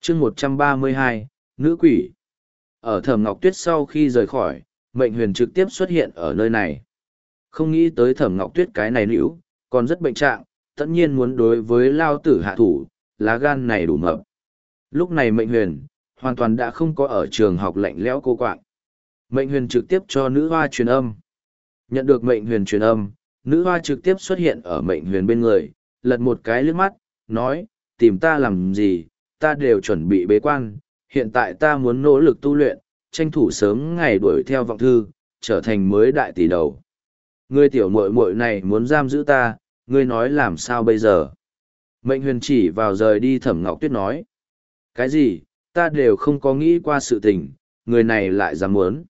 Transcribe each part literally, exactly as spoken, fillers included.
chương một trăm ba mươi hai, nữ quỷ. Ở Thẩm Ngọc Tuyết sau khi rời khỏi, Mệnh Huyền trực tiếp xuất hiện ở nơi này. Không nghĩ tới Thẩm Ngọc Tuyết cái này nữ, còn rất bệnh trạng, tất nhiên muốn đối với Lao Tử hạ thủ, lá gan này đủ mập. Lúc này Mệnh Huyền, hoàn toàn đã không có ở trường học lạnh lẽo cô quạng. Mệnh Huyền trực tiếp cho nữ hoa truyền âm. Nhận được Mệnh Huyền truyền âm, nữ hoa trực tiếp xuất hiện ở Mệnh Huyền bên người, lật một cái liếc mắt, nói, tìm ta làm gì, ta đều chuẩn bị bế quan, hiện tại ta muốn nỗ lực tu luyện, tranh thủ sớm ngày đuổi theo vọng thư, trở thành mới đại tỷ đầu. Ngươi tiểu muội muội này muốn giam giữ ta, ngươi nói làm sao bây giờ? Mệnh Huyền chỉ vào rời đi Thẩm Ngọc Tuyết nói. Cái gì, ta đều không có nghĩ qua sự tình, người này lại dám muốn.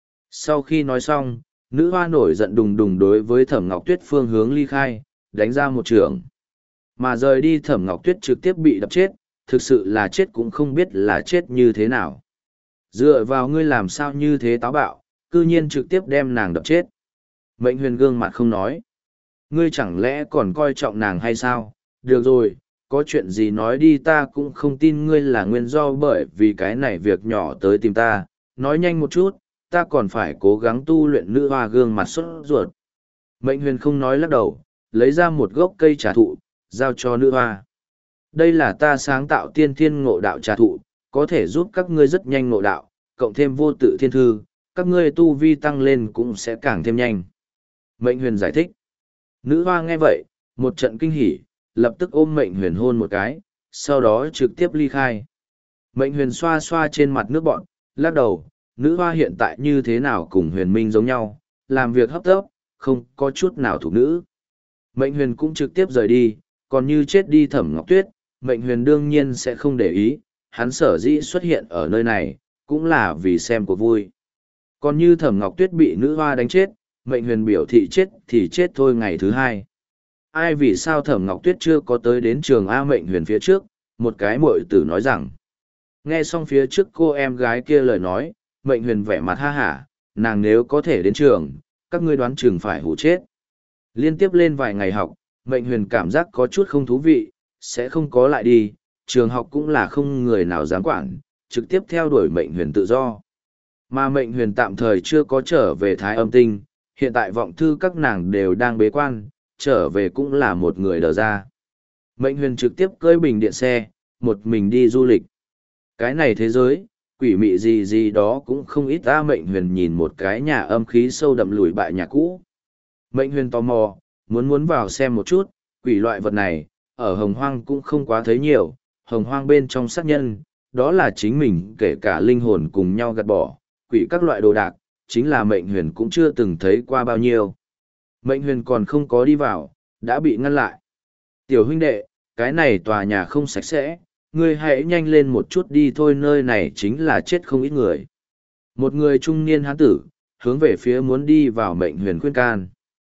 Sau khi nói xong, nữ hoa nổi giận đùng đùng đối với Thẩm Ngọc Tuyết phương hướng ly khai, đánh ra một trường. Mà rời đi Thẩm Ngọc Tuyết trực tiếp bị đập chết, thực sự là chết cũng không biết là chết như thế nào. Dựa vào ngươi làm sao như thế táo bạo, cư nhiên trực tiếp đem nàng đập chết. Mệnh Huyền gương mặt không nói. Ngươi chẳng lẽ còn coi trọng nàng hay sao? Được rồi, có chuyện gì nói đi, ta cũng không tin ngươi là nguyên do bởi vì cái này việc nhỏ tới tìm ta. Nói nhanh một chút, ta còn phải cố gắng tu luyện. Nữ hoa gương mặt sốt ruột. Mệnh Huyền không nói lắc đầu, lấy ra một gốc cây trà thụ, giao cho nữ hoa. Đây là ta sáng tạo tiên thiên ngộ đạo trà thụ, có thể giúp các ngươi rất nhanh ngộ đạo, cộng thêm vô tự thiên thư, các ngươi tu vi tăng lên cũng sẽ càng thêm nhanh. Mệnh Huyền giải thích. Nữ hoa nghe vậy, một trận kinh hỉ, lập tức ôm Mệnh Huyền hôn một cái, sau đó trực tiếp ly khai. Mệnh Huyền xoa xoa trên mặt nước bọn, lắc đầu, nữ hoa hiện tại như thế nào cùng Huyền Minh giống nhau, làm việc hấp tấp, không có chút nào thuộc nữ. Mệnh Huyền cũng trực tiếp rời đi, còn như chết đi Thẩm Ngọc Tuyết, Mệnh Huyền đương nhiên sẽ không để ý, hắn sở dĩ xuất hiện ở nơi này, cũng là vì xem của vui. Còn như Thẩm Ngọc Tuyết bị nữ hoa đánh chết, Mệnh Huyền biểu thị chết thì chết thôi ngày thứ hai. Ai vì sao Thẩm Ngọc Tuyết chưa có tới đến trường A? Mệnh Huyền phía trước, một cái muội tử nói rằng. Nghe xong phía trước cô em gái kia lời nói, Mệnh Huyền vẻ mặt ha hả, nàng nếu có thể đến trường, các ngươi đoán chừng phải hủ chết. Liên tiếp lên vài ngày học, Mệnh Huyền cảm giác có chút không thú vị, sẽ không có lại đi, trường học cũng là không người nào dám quản, trực tiếp theo đuổi Mệnh Huyền tự do. Mà Mệnh Huyền tạm thời chưa có trở về Thái Âm Tinh, hiện tại vọng thư các nàng đều đang bế quan, trở về cũng là một người đờ ra. Mệnh Huyền trực tiếp cưỡi bình điện xe, một mình đi du lịch. Cái này thế giới, quỷ mị gì gì đó cũng không ít ta. Mệnh Huyền nhìn một cái nhà âm khí sâu đậm lùi bại nhà cũ. Mệnh Huyền tò mò, muốn muốn vào xem một chút, quỷ loại vật này, ở Hồng Hoang cũng không quá thấy nhiều. Hồng Hoang bên trong sát nhân, đó là chính mình kể cả linh hồn cùng nhau gạt bỏ, quỷ các loại đồ đạc, chính là Mệnh Huyền cũng chưa từng thấy qua bao nhiêu. Mệnh Huyền còn không có đi vào, đã bị ngăn lại. Tiểu huynh đệ, cái này tòa nhà không sạch sẽ, ngươi hãy nhanh lên một chút đi thôi, nơi này chính là chết không ít người. Một người trung niên hán tử, hướng về phía muốn đi vào Mệnh Huyền khuyên can.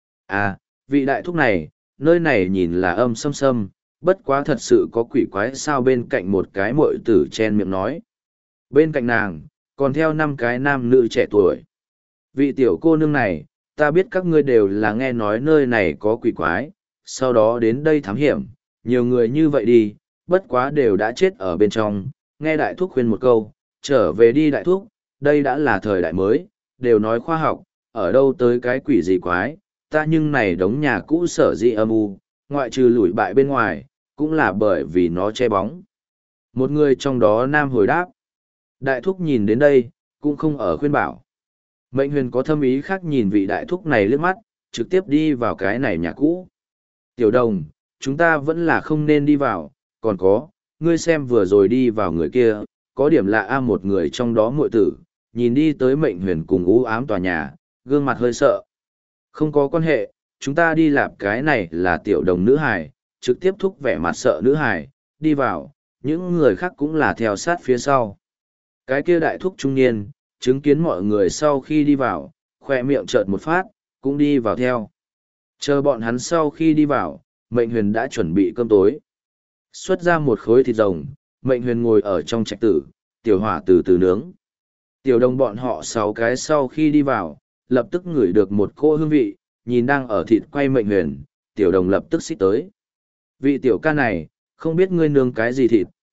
À, vị đại thúc này, nơi này nhìn là âm sâm sâm, bất quá thật sự có quỷ quái sao? Bên cạnh một cái muội tử chen miệng nói. Bên cạnh nàng, còn theo năm cái nam nữ trẻ tuổi. Vị tiểu cô nương này, ta biết các ngươi đều là nghe nói nơi này có quỷ quái, sau đó đến đây thám hiểm, nhiều người như vậy đi, bất quá đều đã chết ở bên trong, nghe đại thúc khuyên một câu, trở về đi đại thúc, đây đã là thời đại mới, đều nói khoa học, ở đâu tới cái quỷ gì quái, ta nhưng này đống nhà cũ sở dị âm u, ngoại trừ lủi bại bên ngoài, cũng là bởi vì nó che bóng. Một người trong đó nam hồi đáp, đại thúc nhìn đến đây, cũng không ở khuyên bảo. Mệnh Huyền có thâm ý khác nhìn vị đại thúc này liếc mắt, trực tiếp đi vào cái này nhà cũ. Tiểu đồng, chúng ta vẫn là không nên đi vào, còn có, ngươi xem vừa rồi đi vào người kia, có điểm lạ a. Một người trong đó muội tử, nhìn đi tới Mệnh Huyền cùng u ám tòa nhà, gương mặt hơi sợ. Không có quan hệ, chúng ta đi lạp, cái này là tiểu đồng nữ hài, trực tiếp thúc vẻ mặt sợ nữ hài, đi vào, những người khác cũng là theo sát phía sau. Cái kia đại thúc trung niên, chứng kiến mọi người sau khi đi vào, khoe miệng chợt một phát, cũng đi vào theo. Chờ bọn hắn sau khi đi vào, Mệnh Huyền đã chuẩn bị cơm tối. Xuất ra một khối thịt rồng, Mệnh Huyền ngồi ở trong trạch tử, tiểu hỏa từ từ nướng. Tiểu đồng bọn họ sáu cái sau khi đi vào, lập tức ngửi được một cỗ hương vị, nhìn đang ở thịt quay Mệnh Huyền, tiểu đồng lập tức xích tới. Vị tiểu ca này, không biết ngươi nướng cái gì thịt,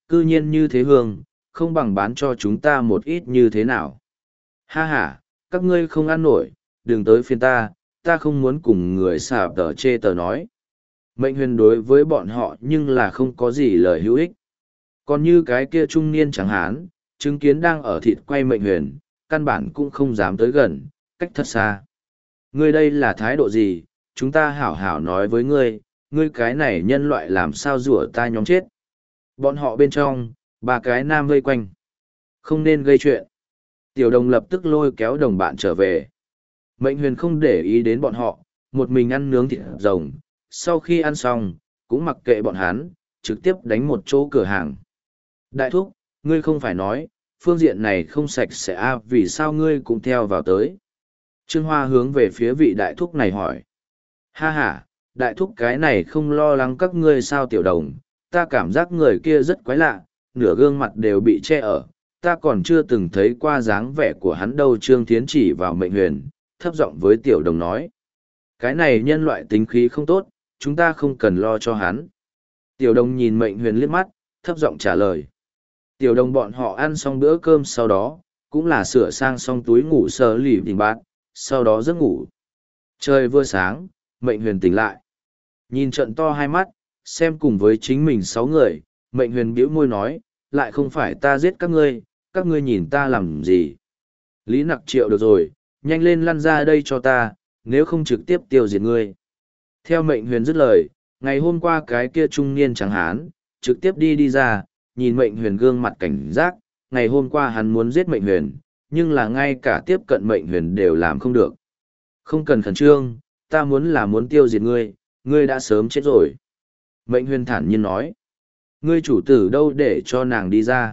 cư nhiên như thế hương, không bằng bán cho chúng ta một ít như thế nào. Ha ha, các ngươi không ăn nổi, đừng tới phiên ta, ta không muốn cùng người xà tờ chê tờ nói. Mệnh huyền đối với bọn họ nhưng là không có gì lời hữu ích. Còn như cái kia trung niên trắng hán, chứng kiến đang ở thịt quay mệnh huyền, căn bản cũng không dám tới gần, cách thật xa. Ngươi đây là thái độ gì, chúng ta hảo hảo nói với ngươi, ngươi cái này nhân loại làm sao rủa ta nhóm chết. Bọn họ bên trong, ba cái nam vây quanh. Không nên gây chuyện. Tiểu đồng lập tức lôi kéo đồng bạn trở về. Mệnh huyền không để ý đến bọn họ, một mình ăn nướng thịt rồng. Sau khi ăn xong, cũng mặc kệ bọn hắn, trực tiếp đánh một chỗ cửa hàng. Đại thúc, ngươi không phải nói, phương diện này không sạch sẽ à, vì sao ngươi cũng theo vào tới. Trương Hoa hướng về phía vị đại thúc này hỏi. Ha ha, đại thúc cái này không lo lắng các ngươi sao tiểu đồng, ta cảm giác người kia rất quái lạ, nửa gương mặt đều bị che ở, ta còn chưa từng thấy qua dáng vẻ của hắn đâu. Trương Thiến chỉ vào mệnh huyền, thấp giọng với tiểu đồng nói. Cái này nhân loại tính khí không tốt, chúng ta không cần lo cho hắn. Tiểu đồng nhìn mệnh huyền liếc mắt, thấp giọng trả lời. Tiểu đồng bọn họ ăn xong bữa cơm sau đó, cũng là sửa sang xong túi ngủ sờ lì tình bát, sau đó giấc ngủ. Trời vừa sáng, mệnh huyền tỉnh lại. Nhìn trận to hai mắt, xem cùng với chính mình sáu người, mệnh huyền bĩu môi nói, lại không phải ta giết các ngươi, các ngươi nhìn ta làm gì. Lý Nặc Triệu được rồi, nhanh lên lăn ra đây cho ta, nếu không trực tiếp tiêu diệt ngươi. Theo mệnh huyền dứt lời, ngày hôm qua cái kia trung niên trắng hán, trực tiếp đi đi ra, nhìn mệnh huyền gương mặt cảnh giác, ngày hôm qua hắn muốn giết mệnh huyền, nhưng là ngay cả tiếp cận mệnh huyền đều làm không được. Không cần khẩn trương, ta muốn là muốn tiêu diệt ngươi, ngươi đã sớm chết rồi. Mệnh huyền thản nhiên nói, ngươi chủ tử đâu để cho nàng đi ra.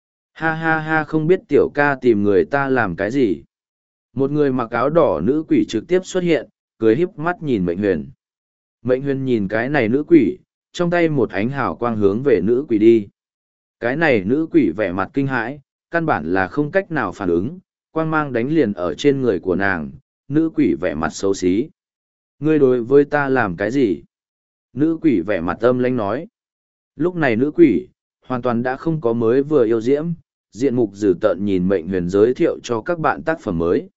Ha ha ha, không biết tiểu ca tìm người ta làm cái gì. Một người mặc áo đỏ nữ quỷ trực tiếp xuất hiện, cười híp mắt nhìn mệnh huyền. Mệnh huyền nhìn cái này nữ quỷ, trong tay một ánh hào quang hướng về nữ quỷ đi. Cái này nữ quỷ vẻ mặt kinh hãi, căn bản là không cách nào phản ứng, quang mang đánh liền ở trên người của nàng, nữ quỷ vẻ mặt xấu xí. Ngươi đối với ta làm cái gì? Nữ quỷ vẻ mặt âm lãnh nói. Lúc này nữ quỷ, hoàn toàn đã không có mới vừa yêu diễm, diện mục dữ tợn nhìn mệnh huyền giới thiệu cho các bạn tác phẩm mới.